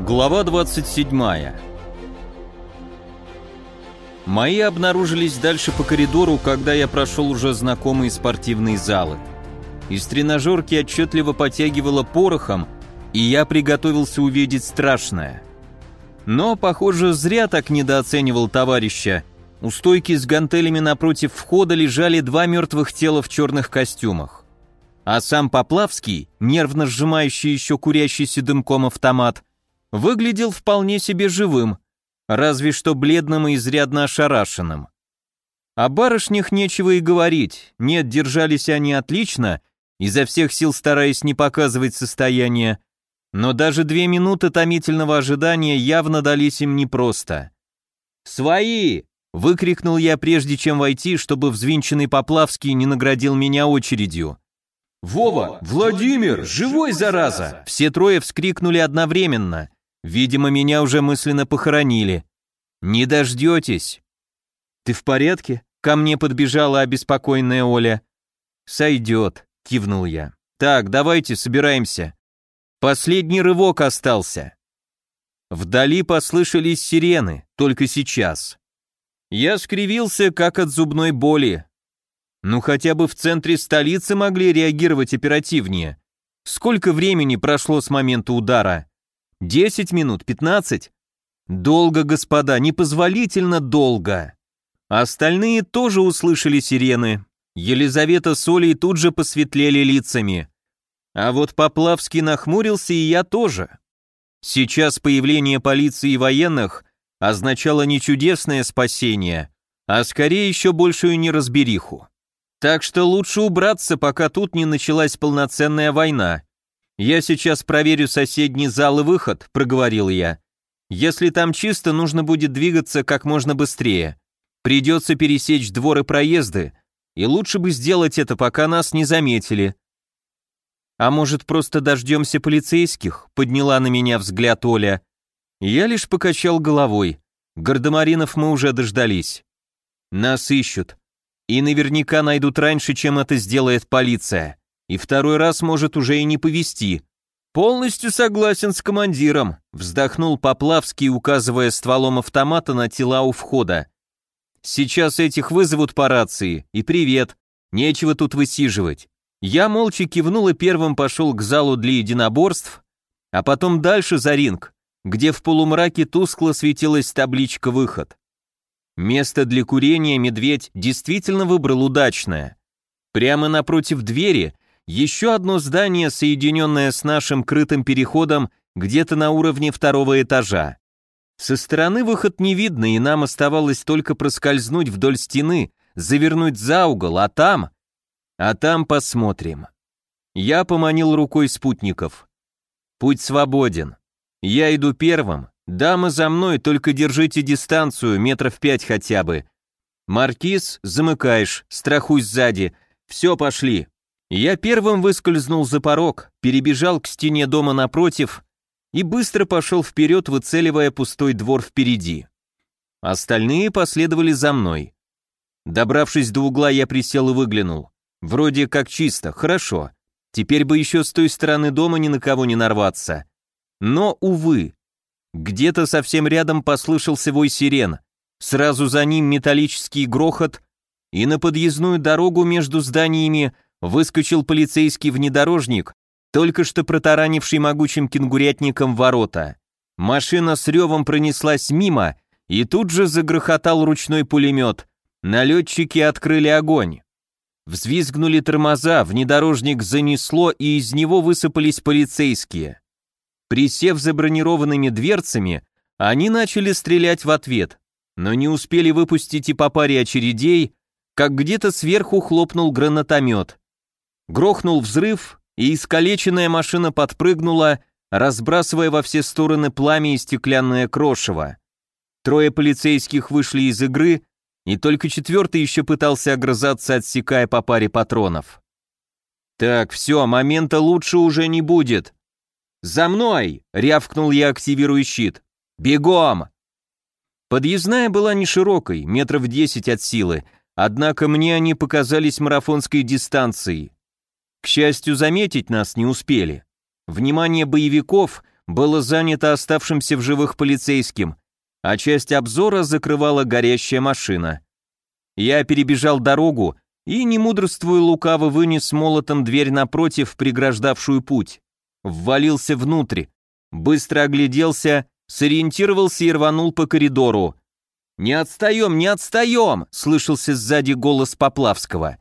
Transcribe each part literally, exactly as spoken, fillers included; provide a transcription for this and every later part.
Глава двадцать седьмая. Мои обнаружились дальше по коридору, когда я прошел уже знакомые спортивные залы. Из тренажерки отчетливо потягивало порохом, и я приготовился увидеть страшное. Но, похоже, зря так недооценивал товарища. У стойки с гантелями напротив входа лежали два мертвых тела в черных костюмах. А сам Поплавский, нервно сжимающий еще курящийся дымком автомат, выглядел вполне себе живым, разве что бледным и изрядно ошарашенным. О барышнях нечего и говорить, нет, держались они отлично, изо всех сил стараясь не показывать состояние, но даже две минуты томительного ожидания явно дались им непросто. «Свои!» — выкрикнул я, прежде чем войти, чтобы взвинченный Поплавский не наградил меня очередью. «Вова! Владимир! Живой, зараза!» Все трое вскрикнули одновременно. Видимо, меня уже мысленно похоронили. «Не дождетесь!» «Ты в порядке?» — ко мне подбежала обеспокоенная Оля. «Сойдет», — кивнул я. «Так, давайте, собираемся. Последний рывок остался». Вдали послышались сирены, только сейчас. Я скривился, как от зубной боли. Ну хотя бы в центре столицы могли реагировать оперативнее. Сколько времени прошло с момента удара? Десять минут, пятнадцать? Долго, господа, непозволительно долго. Остальные тоже услышали сирены. Елизавета с Олей тут же посветлели лицами. А вот Поплавский нахмурился, и я тоже. Сейчас появление полиции и военных означало не чудесное спасение, а скорее еще большую неразбериху. Так что лучше убраться, пока тут не началась полноценная война. «Я сейчас проверю соседний зал и выход», — проговорил я. «Если там чисто, нужно будет двигаться как можно быстрее. Придется пересечь двор и проезды, и лучше бы сделать это, пока нас не заметили». «А может, просто дождемся полицейских?» — подняла на меня взгляд Оля. Я лишь покачал головой. Гардемаринов мы уже дождались. Нас ищут. И наверняка найдут раньше, чем это сделает полиция. И второй раз может уже и не повезти. «Полностью согласен с командиром», — вздохнул Поплавский, указывая стволом автомата на тела у входа. «Сейчас этих вызовут по рации, и привет, нечего тут высиживать». Я молча кивнул и первым пошел к залу для единоборств, а потом дальше за ринг, где в полумраке тускло светилась табличка «Выход». Место для курения медведь действительно выбрал удачное. Прямо напротив двери еще одно здание, соединенное с нашим крытым переходом где-то на уровне второго этажа. Со стороны выход не видно, и нам оставалось только проскользнуть вдоль стены, завернуть за угол, а там... А там посмотрим. Я поманил рукой спутников. Путь свободен. Я иду первым. Дамы за мной, только держите дистанцию, метров пять хотя бы. Маркиз, замыкаешь, страхуй сзади. Все, пошли. Я первым выскользнул за порог, перебежал к стене дома напротив и быстро пошел вперед, выцеливая пустой двор впереди. Остальные последовали за мной. Добравшись до угла, я присел и выглянул. Вроде как чисто, хорошо. Теперь бы еще с той стороны дома ни на кого не нарваться. Но, увы, где-то совсем рядом послышался вой сирен. Сразу за ним металлический грохот, и на подъездную дорогу между зданиями выскочил полицейский внедорожник, только что протаранивший могучим кенгурятником ворота. Машина с ревом пронеслась мимо, и тут же загрохотал ручной пулемет. Налетчики открыли огонь. Взвизгнули тормоза, внедорожник занесло, и из него высыпались полицейские. Присев за бронированными дверцами, они начали стрелять в ответ, но не успели выпустить и по паре очередей, как где-то сверху хлопнул гранатомет. Грохнул взрыв, и искалеченная машина подпрыгнула, разбрасывая во все стороны пламя и стеклянное крошево. Трое полицейских вышли из игры, и только четвертый еще пытался огрызаться, отсекая по паре патронов. «Так, все, момента лучше уже не будет». «За мной!» — рявкнул я, активируя щит. «Бегом!» Подъездная была не широкой, метров десять от силы, однако мне они показались марафонской дистанцией. К счастью, заметить нас не успели. Внимание боевиков было занято оставшимся в живых полицейским, а часть обзора закрывала горящая машина. Я перебежал дорогу и, не мудрствуя лукаво, вынес молотом дверь напротив, преграждавшую путь. Ввалился внутрь, быстро огляделся, сориентировался и рванул по коридору. «Не отстаем, не отстаем!» — слышался сзади голос Поплавского.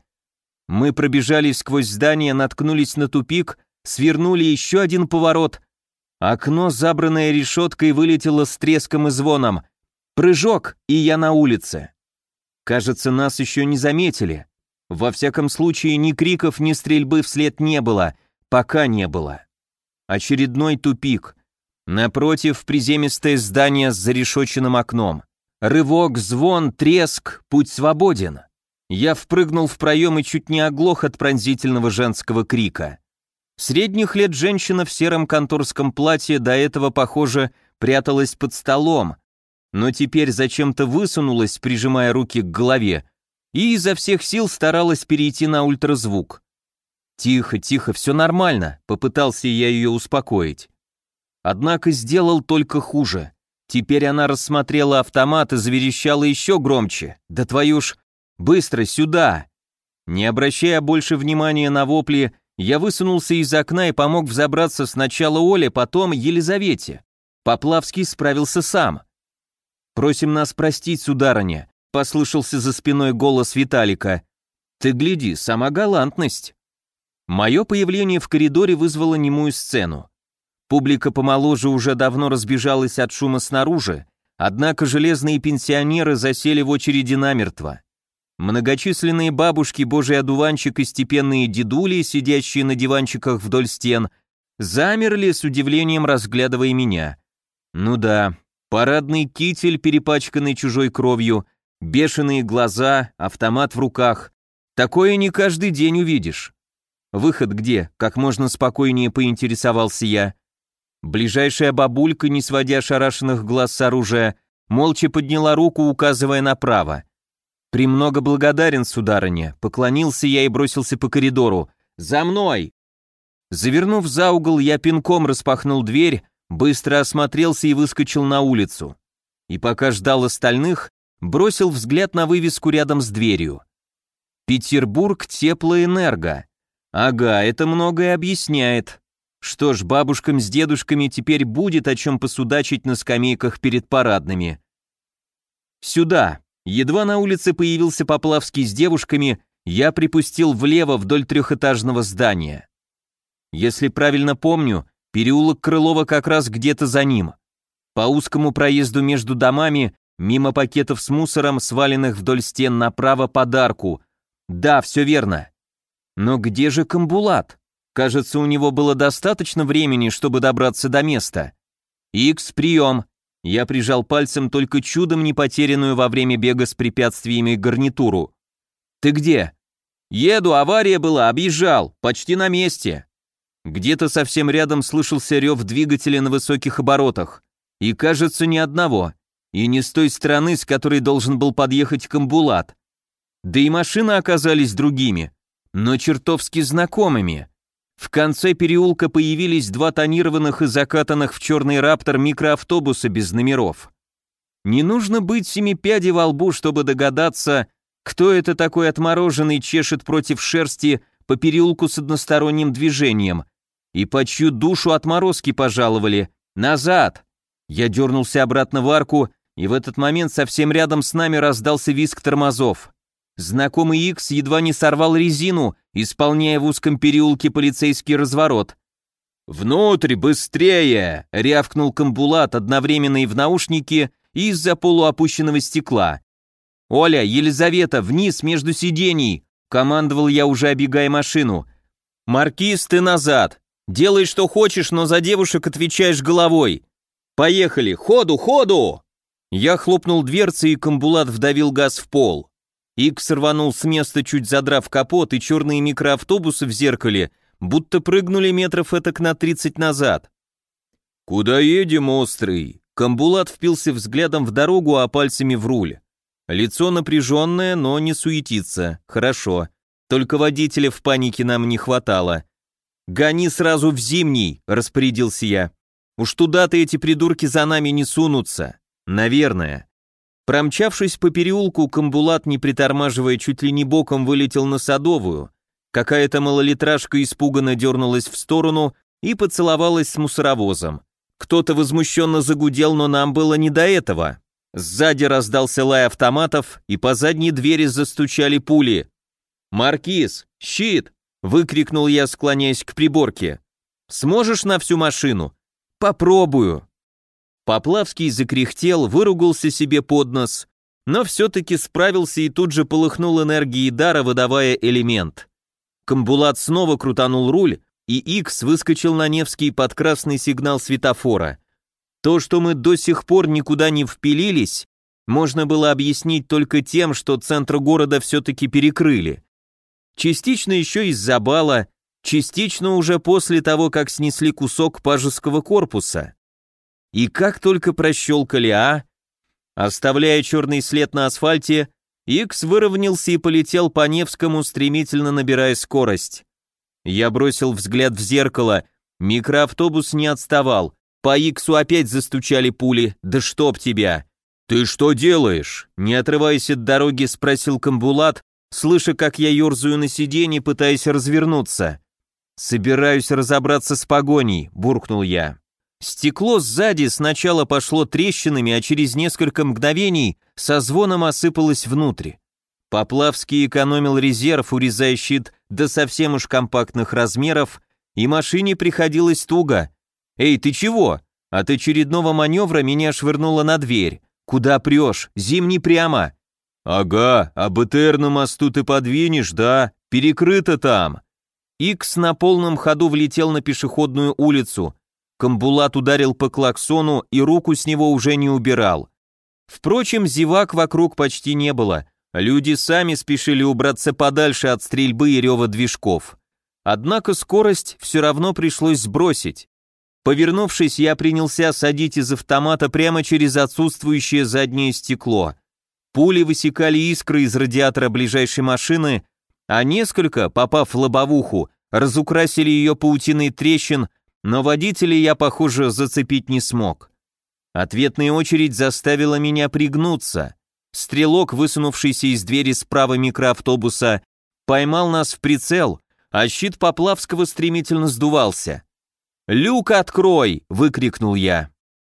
Мы пробежали сквозь здание, наткнулись на тупик, свернули еще один поворот. Окно, забранное решеткой, вылетело с треском и звоном. Прыжок, и я на улице. Кажется, нас еще не заметили. Во всяком случае, ни криков, ни стрельбы вслед не было, пока не было. Очередной тупик. Напротив, приземистое здание с зарешоченным окном. Рывок, звон, треск, путь свободен. Я впрыгнул в проем и чуть не оглох от пронзительного женского крика. Средних лет женщина в сером конторском платье до этого, похоже, пряталась под столом, но теперь зачем-то высунулась, прижимая руки к голове, и изо всех сил старалась перейти на ультразвук. «Тихо, тихо, все нормально», — попытался я ее успокоить. Однако сделал только хуже. Теперь она рассмотрела автомат и заверещала еще громче. «Да твою ж... Быстро, сюда!» Не обращая больше внимания на вопли, я высунулся из окна и помог взобраться сначала Оле, потом Елизавете. Поплавский справился сам. «Просим нас простить, сударыня», — послышался за спиной голос Виталика. «Ты гляди, сама галантность». Мое появление в коридоре вызвало немую сцену. Публика помоложе уже давно разбежалась от шума снаружи, однако железные пенсионеры засели в очереди намертво. Многочисленные бабушки, божий одуванчик и степенные дедули, сидящие на диванчиках вдоль стен, замерли с удивлением, разглядывая меня. Ну да, парадный китель, перепачканный чужой кровью, бешеные глаза, автомат в руках. Такое не каждый день увидишь. «Выход где?» — как можно спокойнее поинтересовался я. Ближайшая бабулька, не сводя ошарашенных глаз с оружия, молча подняла руку, указывая направо. «Премного благодарен, сударыня», — поклонился я и бросился по коридору. «За мной!» Завернув за угол, я пинком распахнул дверь, быстро осмотрелся и выскочил на улицу. И пока ждал остальных, бросил взгляд на вывеску рядом с дверью. «Петербург Теплоэнерго». Ага, это многое объясняет. Что ж, бабушкам с дедушками теперь будет о чем посудачить на скамейках перед парадными. Сюда. Едва на улице появился Поплавский с девушками, я припустил влево вдоль трехэтажного здания. Если правильно помню, переулок Крылова как раз где-то за ним. По узкому проезду между домами, мимо пакетов с мусором, сваленных вдоль стен, направо подарку. Да, все верно. Но где же Камбулат? Кажется, у него было достаточно времени, чтобы добраться до места. Икс, прием. Я прижал пальцем только чудом не потерянную во время бега с препятствиями гарнитуру. Ты где? Еду, авария была, объезжал, почти на месте. Где-то совсем рядом слышался рев двигателя на высоких оборотах. И, кажется, ни одного. И не с той стороны, с которой должен был подъехать Камбулат. Да и машины оказались другими, но чертовски знакомыми. В конце переулка появились два тонированных и закатанных в черный раптор микроавтобуса без номеров. Не нужно быть семипяди во лбу, чтобы догадаться, кто это такой отмороженный чешет против шерсти по переулку с односторонним движением, и по чью душу отморозки пожаловали. Назад! Я дернулся обратно в арку, и в этот момент совсем рядом с нами раздался визг тормозов. Знакомый Икс едва не сорвал резину, исполняя в узком переулке полицейский разворот. «Внутрь, быстрее!» — рявкнул Камбулат одновременно и в наушнике, и из-за полуопущенного стекла. «Оля, Елизавета, вниз между сидений!» — командовал я, уже обегая машину. «Маркиз, ты назад! Делай, что хочешь, но за девушек отвечаешь головой! Поехали! Ходу, ходу!» Я хлопнул дверцей, и Камбулат вдавил газ в пол. Икс рванул с места, чуть задрав капот, и черные микроавтобусы в зеркале будто прыгнули метров этак на тридцать назад. «Куда едем, острый?» Камбулат впился взглядом в дорогу, а пальцами в руль. Лицо напряженное, но не суетится. Хорошо. Только водителя в панике нам не хватало. «Гони сразу в Зимний», — распорядился я. Уж туда-то эти придурки за нами не сунутся. Наверное. Промчавшись по переулку, Камбулат, не притормаживая, чуть ли не боком вылетел на Садовую. Какая-то малолитражка испуганно дернулась в сторону и поцеловалась с мусоровозом. Кто-то возмущенно загудел, но нам было не до этого. Сзади раздался лай автоматов, и по задней двери застучали пули. «Маркиз, щит!» — выкрикнул я, склоняясь к приборке. «Сможешь на всю машину?» «Попробую». Поплавский закряхтел, выругался себе под нос, но все-таки справился и тут же полыхнул энергией дара, выдавая элемент. Камбулат снова крутанул руль, и Икс выскочил на Невский под красный сигнал светофора. То, что мы до сих пор никуда не впилились, можно было объяснить только тем, что центр города все-таки перекрыли. Частично еще из-за бала, частично уже после того, как снесли кусок пажеского корпуса. И как только прощелкали «А», оставляя черный след на асфальте, Икс выровнялся и полетел по Невскому, стремительно набирая скорость. Я бросил взгляд в зеркало, микроавтобус не отставал, по Иксу опять застучали пули, да чтоб тебя. «Ты что делаешь?» — не отрываясь от дороги, спросил Камбулат, слыша, как я ерзаю на сиденье, пытаясь развернуться. «Собираюсь разобраться с погоней», — буркнул я. Стекло сзади сначала пошло трещинами, а через несколько мгновений со звоном осыпалось внутрь. Поплавский экономил резерв, урезая щит до совсем уж компактных размеров, и машине приходилось туго. «Эй, ты чего?» От очередного маневра меня швырнуло на дверь. «Куда прешь? Зимний прямо». «Ага, а БТР на мосту ты подвинешь, да? Перекрыто там». Икс на полном ходу влетел на пешеходную улицу. Камбулат ударил по клаксону и руку с него уже не убирал. Впрочем, зевак вокруг почти не было. Люди сами спешили убраться подальше от стрельбы и рева движков. Однако скорость все равно пришлось сбросить. Повернувшись, я принялся садить из автомата прямо через отсутствующее заднее стекло. Пули высекали искры из радиатора ближайшей машины, а несколько, попав в лобовуху, разукрасили ее паутиной трещин, но водителя я, похоже, зацепить не смог. Ответная очередь заставила меня пригнуться. Стрелок, высунувшийся из двери справа микроавтобуса, поймал нас в прицел, а щит Поплавского стремительно сдувался. «Люк открой!» — выкрикнул я.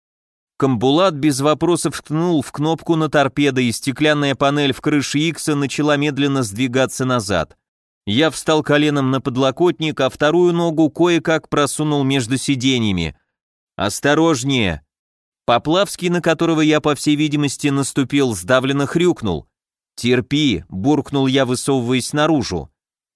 Камбулат без вопросов ткнул в кнопку на торпедо, и стеклянная панель в крыше Икса начала медленно сдвигаться назад. Я встал коленом на подлокотник, а вторую ногу кое-как просунул между сиденьями. «Осторожнее!» Поплавский, на которого я, по всей видимости, наступил, сдавленно хрюкнул. «Терпи!» — буркнул я, высовываясь наружу.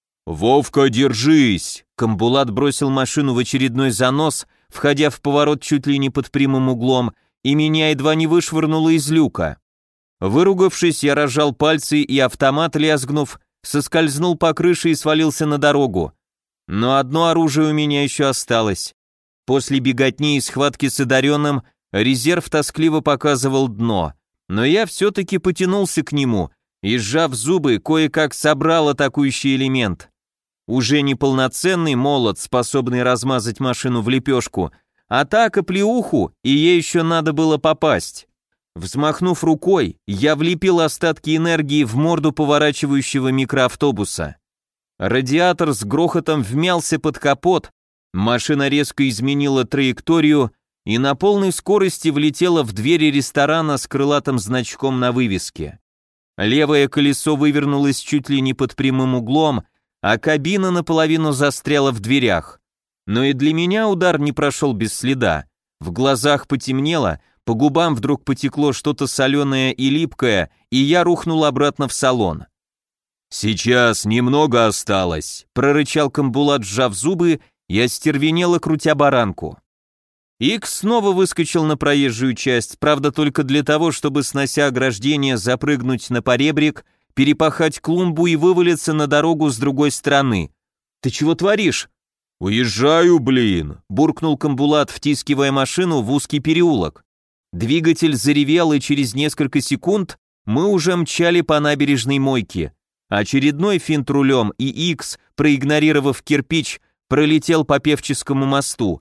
«Вовка, держись!» Камбулат бросил машину в очередной занос, входя в поворот чуть ли не под прямым углом, и меня едва не вышвырнуло из люка. Выругавшись, я разжал пальцы, и автомат, лязгнув, соскользнул по крыше и свалился на дорогу. Но одно оружие у меня еще осталось. После беготни и схватки с одаренным резерв тоскливо показывал дно, но я все-таки потянулся к нему и, сжав зубы, кое-как собрал атакующий элемент. Уже не полноценный молот, способный размазать машину в лепешку, а так оплеуху, и ей еще надо было попасть. Взмахнув рукой, я влепил остатки энергии в морду поворачивающего микроавтобуса. Радиатор с грохотом вмялся под капот, машина резко изменила траекторию и на полной скорости влетела в двери ресторана с крылатым значком на вывеске. Левое колесо вывернулось чуть ли не под прямым углом, а кабина наполовину застряла в дверях. Но и для меня удар не прошел без следа. В глазах потемнело, по губам вдруг потекло что-то соленое и липкое, и я рухнул обратно в салон. «Сейчас немного осталось», — прорычал Камбулат, сжав зубы, и остервенело, крутя баранку. Икс снова выскочил на проезжую часть, правда только для того, чтобы, снося ограждение, запрыгнуть на поребрик, перепахать клумбу и вывалиться на дорогу с другой стороны. «Ты чего творишь?» «Уезжаю, блин!» — буркнул Камбулат, втискивая машину в узкий переулок. Двигатель заревел, и через несколько секунд мы уже мчали по набережной мойке. Очередной финт рулем, и Икс, проигнорировав кирпич, пролетел по Певческому мосту.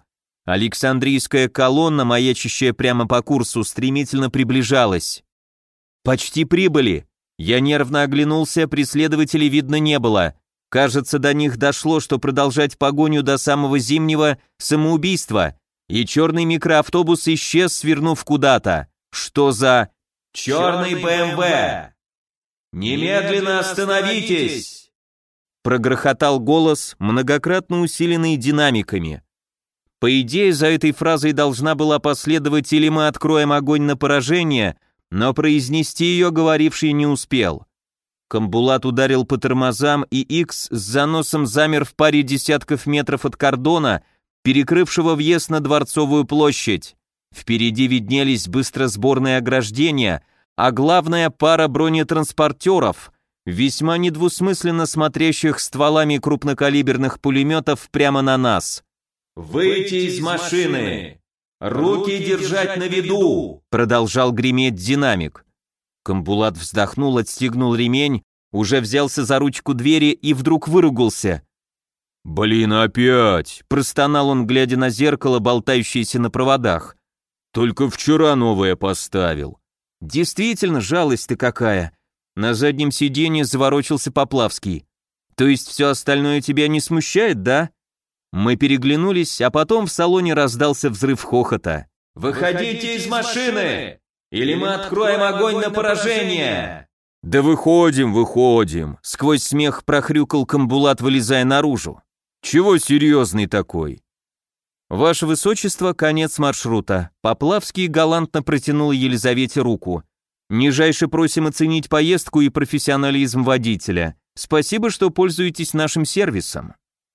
Александрийская колонна, маячащая прямо по курсу, стремительно приближалась. «Почти прибыли!» Я нервно оглянулся, преследователей видно не было. Кажется, до них дошло, что продолжать погоню до самого Зимнего – самоубийство, и черный микроавтобус исчез, свернув куда-то. Что за... «Черный БМВ! Немедленно остановитесь!» Прогрохотал голос, многократно усиленный динамиками. По идее, за этой фразой должна была последовать «или мы откроем огонь на поражение», но произнести ее говоривший не успел. Камбулат ударил по тормозам, и Икс с заносом замер в паре десятков метров от кордона, перекрывшего въезд на Дворцовую площадь. Впереди виднелись быстросборные ограждения, а главная пара бронетранспортеров, весьма недвусмысленно смотрящих стволами крупнокалиберных пулеметов прямо на нас. «Выйти из машины! Руки держать на виду!» Продолжал греметь динамик. Камбулат вздохнул, отстегнул ремень, уже взялся за ручку двери и вдруг выругался. «Блин, опять!» – простонал он, глядя на зеркало, болтающееся на проводах. «Только вчера новое поставил». «Действительно, жалость-то какая!» На заднем сиденье заворочился Поплавский. «То есть все остальное тебя не смущает, да?» Мы переглянулись, а потом в салоне раздался взрыв хохота. «Выходите из машины, или мы откроем огонь на поражение!» «Да выходим, выходим!» Сквозь смех прохрюкал Камбулат, вылезая наружу. «Чего серьезный такой?» «Ваше Высочество, конец маршрута». Поплавский галантно протянул Елизавете руку. «Нижайше просим оценить поездку и профессионализм водителя. Спасибо, что пользуетесь нашим сервисом».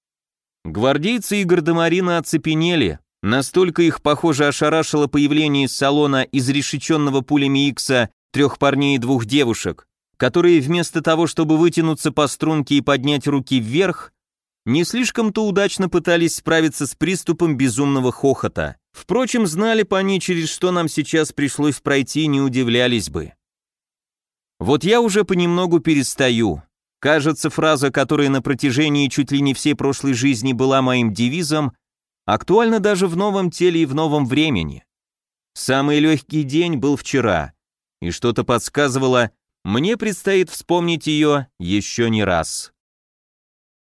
Гвардейцы и гардемарины оцепенели, настолько их, похоже, ошарашило появление из салона изрешеченного пулями Икса трех парней и двух девушек, которые вместо того, чтобы вытянуться по струнке и поднять руки вверх, не слишком-то удачно пытались справиться с приступом безумного хохота. Впрочем, знали бы они, через что нам сейчас пришлось пройти, не удивлялись бы. Вот я уже понемногу перестаю. Кажется, фраза, которая на протяжении чуть ли не всей прошлой жизни была моим девизом, актуальна даже в новом теле и в новом времени. Самый легкий день был вчера, и что-то подсказывало, мне предстоит вспомнить ее еще не раз.